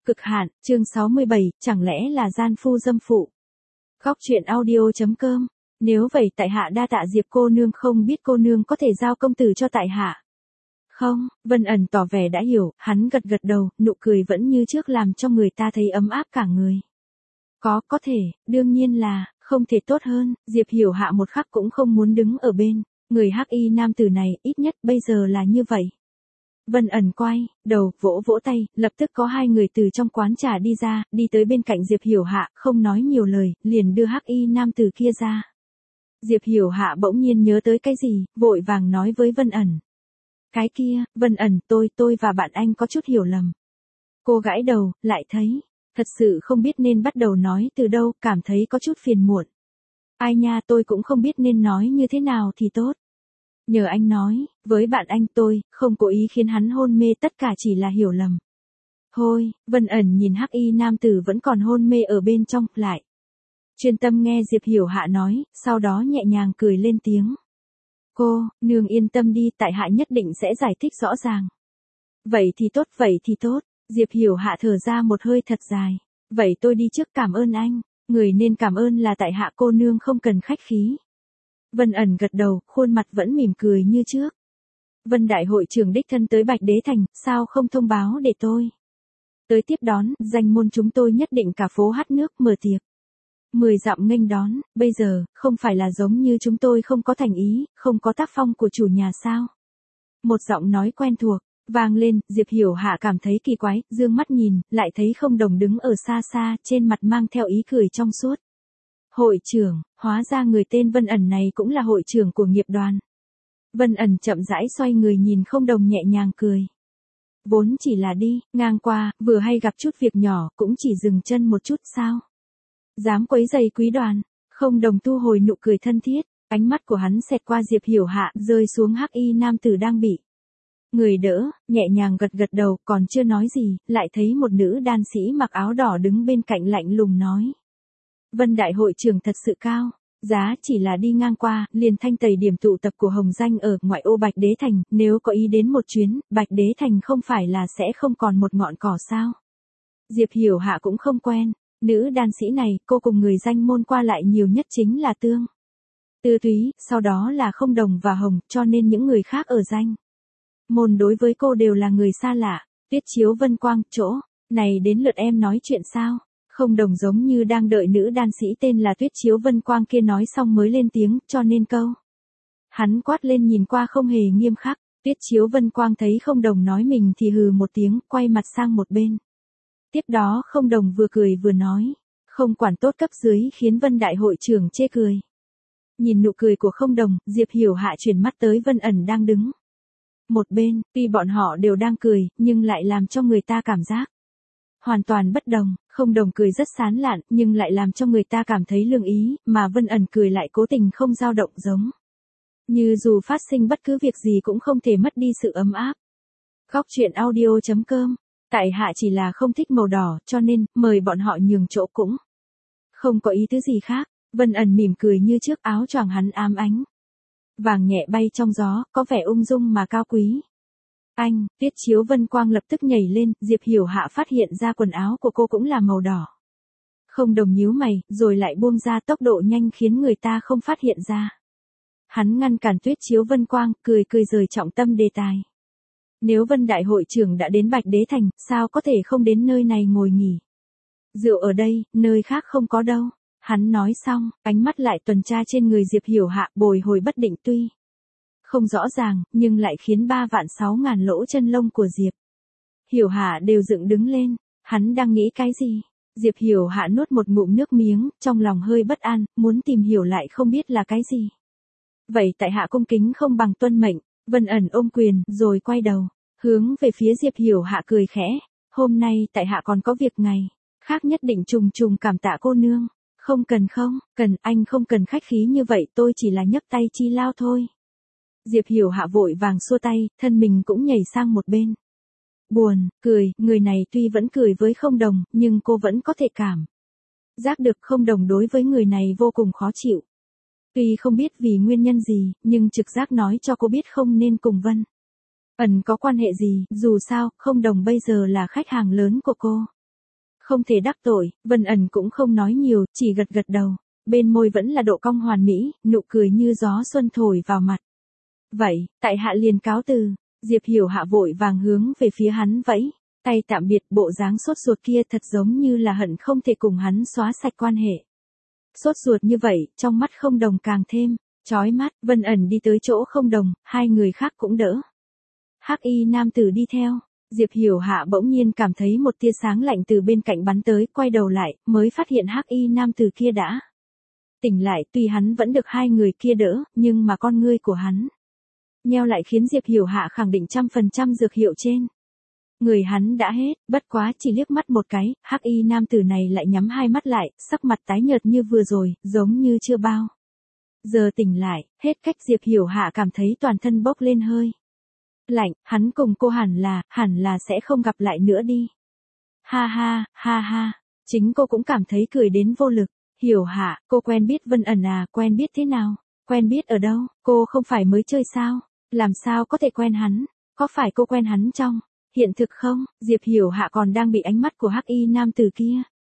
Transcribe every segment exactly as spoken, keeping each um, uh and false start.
Cực hạn, chương sáu mươi bảy, chẳng lẽ là gian phu dâm phụ. Góc truyện audio.com. Nếu vậy tại hạ đa tạ Diệp cô nương, không biết cô nương có thể giao công tử cho tại hạ. Không, Vân ẩn tỏ vẻ đã hiểu, hắn gật gật đầu, nụ cười vẫn như trước làm cho người ta thấy ấm áp cả người. Có, có thể, đương nhiên là, không thể tốt hơn, Diệp Hiểu Hạ một khắc cũng không muốn đứng ở bên, người hắc y nam tử này, ít nhất bây giờ là như vậy. Vân ẩn quay đầu, vỗ vỗ tay, lập tức có hai người từ trong quán trà đi ra, đi tới bên cạnh Diệp Hiểu Hạ, không nói nhiều lời, liền đưa hắc y nam tử kia ra. Diệp Hiểu Hạ bỗng nhiên nhớ tới cái gì, vội vàng nói với Vân ẩn. Cái kia, Vân ẩn, tôi, tôi và bạn anh có chút hiểu lầm. Cô gãi đầu, lại thấy, thật sự không biết nên bắt đầu nói từ đâu, cảm thấy có chút phiền muộn. Ai nha, tôi cũng không biết nên nói như thế nào thì tốt. Nhờ anh nói, với bạn anh tôi, không cố ý khiến hắn hôn mê, tất cả chỉ là hiểu lầm. Thôi, Vân ẩn nhìn hắc y nam tử vẫn còn hôn mê ở bên trong, lại. Chuyên tâm nghe Diệp Hiểu Hạ nói, sau đó nhẹ nhàng cười lên tiếng. Cô, nương yên tâm đi, tại hạ nhất định sẽ giải thích rõ ràng. Vậy thì tốt, vậy thì tốt, Diệp Hiểu Hạ thở ra một hơi thật dài. Vậy tôi đi trước, cảm ơn anh, người nên cảm ơn là tại hạ, cô nương không cần khách khí. Vân ẩn gật đầu, khuôn mặt vẫn mỉm cười như trước. Vân đại hội trưởng đích thân tới Bạch Đế Thành, sao không thông báo để tôi tới tiếp đón, danh môn chúng tôi nhất định cả phố hát nước mở tiệc. Mười dặm nghênh đón, bây giờ, không phải là giống như chúng tôi không có thành ý, không có tác phong của chủ nhà sao? Một giọng nói quen thuộc, vang lên, Diệp Hiểu Hạ cảm thấy kỳ quái, dương mắt nhìn, lại thấy Không Đồng đứng ở xa xa, trên mặt mang theo ý cười trong suốt. Hội trưởng, hóa ra người tên Vân ẩn này cũng là hội trưởng của nghiệp đoàn. Vân ẩn chậm rãi xoay người nhìn Không Đồng nhẹ nhàng cười. Vốn chỉ là đi, ngang qua, vừa hay gặp chút việc nhỏ, cũng chỉ dừng chân một chút sao? Dám quấy giày quý đoàn. Không Đồng thu hồi nụ cười thân thiết, ánh mắt của hắn xẹt qua Diệp Hiểu Hạ, rơi xuống hắc y nam tử đang bị người đỡ, nhẹ nhàng gật gật đầu, còn chưa nói gì, lại thấy một nữ đan sĩ mặc áo đỏ đứng bên cạnh lạnh lùng nói. Vân đại hội trưởng thật sự cao, giá chỉ là đi ngang qua, liền thanh tẩy điểm tụ tập của Hồng Danh ở ngoại ô Bạch Đế Thành, nếu có ý đến một chuyến, Bạch Đế Thành không phải là sẽ không còn một ngọn cỏ sao. Diệp Hiểu Hạ cũng không quen, nữ đan sĩ này, cô cùng người danh môn qua lại nhiều nhất chính là Tương Tư Thúy, sau đó là Không Đồng và Hồng, cho nên những người khác ở danh môn đối với cô đều là người xa lạ. Tuyết Chiếu Vân Quang, chỗ này đến lượt em nói chuyện sao? Không Đồng giống như đang đợi nữ đan sĩ tên là Tuyết Chiếu Vân Quang kia nói xong mới lên tiếng, cho nên câu hắn quát lên nhìn qua không hề nghiêm khắc. Tuyết Chiếu Vân Quang thấy Không Đồng nói mình thì hừ một tiếng, quay mặt sang một bên. Tiếp đó Không Đồng vừa cười vừa nói, không quản tốt cấp dưới, khiến Vân đại hội trưởng chê cười. Nhìn nụ cười của Không Đồng, Diệp Hiểu Hạ chuyển mắt tới Vân ẩn đang đứng một bên, tuy bọn họ đều đang cười, nhưng lại làm cho người ta cảm giác hoàn toàn bất đồng. Không Đồng cười rất sán lạn, nhưng lại làm cho người ta cảm thấy lương ý, mà Vân ẩn cười lại cố tình không dao động, giống như dù phát sinh bất cứ việc gì cũng không thể mất đi sự ấm áp. Góc truyện audio.com. Tại hạ chỉ là không thích màu đỏ, cho nên, mời bọn họ nhường chỗ cũng không có ý tứ gì khác. Vân ẩn mỉm cười như trước, áo choàng hắn ám ánh vàng nhẹ bay trong gió, có vẻ ung dung mà cao quý. Anh, Tuyết Chiếu Vân Quang lập tức nhảy lên, Diệp Hiểu Hạ phát hiện ra quần áo của cô cũng là màu đỏ. Không Đồng nhíu mày, rồi lại buông ra, tốc độ nhanh khiến người ta không phát hiện ra. Hắn ngăn cản Tuyết Chiếu Vân Quang, cười cười rời trọng tâm đề tài. Nếu Vân đại hội trưởng đã đến Bạch Đế Thành, sao có thể không đến nơi này ngồi nghỉ? Rượu ở đây, nơi khác không có đâu. Hắn nói xong, ánh mắt lại tuần tra trên người Diệp Hiểu Hạ, bồi hồi bất định, tuy không rõ ràng, nhưng lại khiến ba vạn sáu ngàn lỗ chân lông của Diệp Hiểu Hạ đều dựng đứng lên. Hắn đang nghĩ cái gì? Diệp Hiểu Hạ nuốt một ngụm nước miếng, trong lòng hơi bất an, muốn tìm hiểu lại không biết là cái gì. Vậy tại hạ cung kính không bằng tuân mệnh. Vân ẩn ôm quyền, rồi quay đầu, hướng về phía Diệp Hiểu Hạ cười khẽ. Hôm nay tại hạ còn có việc ngày khác, nhất định trùng trùng cảm tạ cô nương. Không cần không, cần, anh không cần khách khí như vậy, tôi chỉ là nhấc tay chi lao thôi. Diệp Hiểu Hạ vội vàng xua tay, thân mình cũng nhảy sang một bên. Buồn, cười, người này tuy vẫn cười với Không Đồng, nhưng cô vẫn có thể cảm giác được Không Đồng đối với người này vô cùng khó chịu. Tuy không biết vì nguyên nhân gì, nhưng trực giác nói cho cô biết không nên cùng Vân ẩn có quan hệ gì, dù sao, Không Đồng bây giờ là khách hàng lớn của cô. Không thể đắc tội, Vân ẩn cũng không nói nhiều, chỉ gật gật đầu. Bên môi vẫn là độ cong hoàn mỹ, nụ cười như gió xuân thổi vào mặt. Vậy, tại hạ liền cáo từ. Diệp Hiểu Hạ vội vàng hướng về phía hắn vẫy, tay tạm biệt. Bộ dáng sốt ruột kia thật giống như là hận không thể cùng hắn xóa sạch quan hệ. Sốt ruột như vậy, trong mắt Không Đồng càng thêm chói mắt. Vân ẩn đi tới chỗ Không Đồng, hai người khác cũng đỡ. Hắc y nam tử đi theo. Diệp Hiểu Hạ bỗng nhiên cảm thấy một tia sáng lạnh từ bên cạnh bắn tới, quay đầu lại, mới phát hiện hắc y nam tử kia đã tỉnh lại. Tuy hắn vẫn được hai người kia đỡ, nhưng mà con ngươi của hắn nheo lại khiến Diệp Hiểu Hạ khẳng định trăm phần trăm dược hiệu trên người hắn đã hết. Bất quá chỉ liếc mắt một cái, hắc y nam tử này lại nhắm hai mắt lại, sắc mặt tái nhợt như vừa rồi, giống như chưa bao giờ tỉnh lại. Hết cách, Diệp Hiểu Hạ cảm thấy toàn thân bốc lên hơi lạnh. Hắn cùng cô hẳn là, hẳn là sẽ không gặp lại nữa đi. Ha ha, ha ha. Chính cô cũng cảm thấy cười đến vô lực. Hiểu Hạ, cô quen biết Vân ẩn à? Quen biết thế nào? Quen biết ở đâu? Cô không phải mới chơi sao? Làm sao có thể quen hắn? Có phải cô quen hắn trong hiện thực không? Diệp Hiểu Hạ còn đang bị ánh mắt của hắc y nam tử kia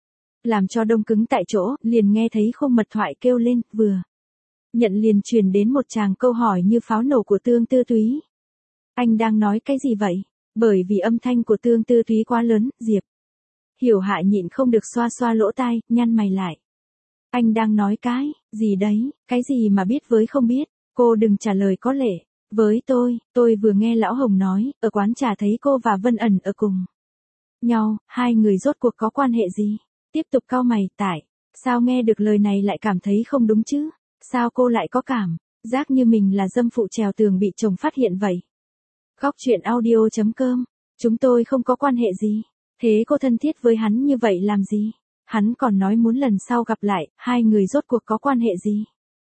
làm cho đông cứng tại chỗ, liền nghe thấy Khung Mật thoại kêu lên, vừa nhận liền truyền đến một tràng câu hỏi như pháo nổ của Tương Tư Túy. Anh đang nói cái gì vậy? Bởi vì âm thanh của Tương Tư Túy quá lớn, Diệp Hiểu Hạ nhịn không được xoa xoa lỗ tai, nhăn mày lại. Anh đang nói cái gì đấy? Cái gì mà biết với không biết? Cô đừng trả lời có lệ với tôi. Tôi vừa nghe Lão Hồng nói, ở quán trà thấy cô và Vân ẩn ở cùng nhau, hai người rốt cuộc có quan hệ gì? Tiếp tục cau mày. Tại sao nghe được lời này lại cảm thấy không đúng chứ? Sao cô lại có cảm giác như mình là dâm phụ trèo tường bị chồng phát hiện vậy? Góc truyện audio chấm com. Chúng tôi không có quan hệ gì. Thế cô thân thiết với hắn như vậy làm gì? Hắn còn nói muốn lần sau gặp lại, hai người rốt cuộc có quan hệ gì?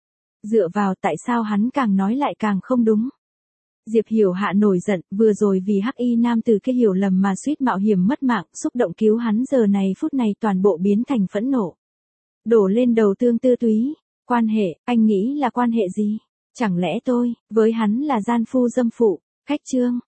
Dựa vào tại sao hắn càng nói lại càng không đúng? Diệp Hiểu Hạ nổi giận, vừa rồi vì hắc y nam tử kia hiểu lầm mà suýt mạo hiểm mất mạng, xúc động cứu hắn, giờ này phút này toàn bộ biến thành phẫn nộ. Đổ lên đầu Tương Tư Túy. Quan hệ, anh nghĩ là quan hệ gì? Chẳng lẽ tôi, với hắn là gian phu dâm phụ? Cách chương.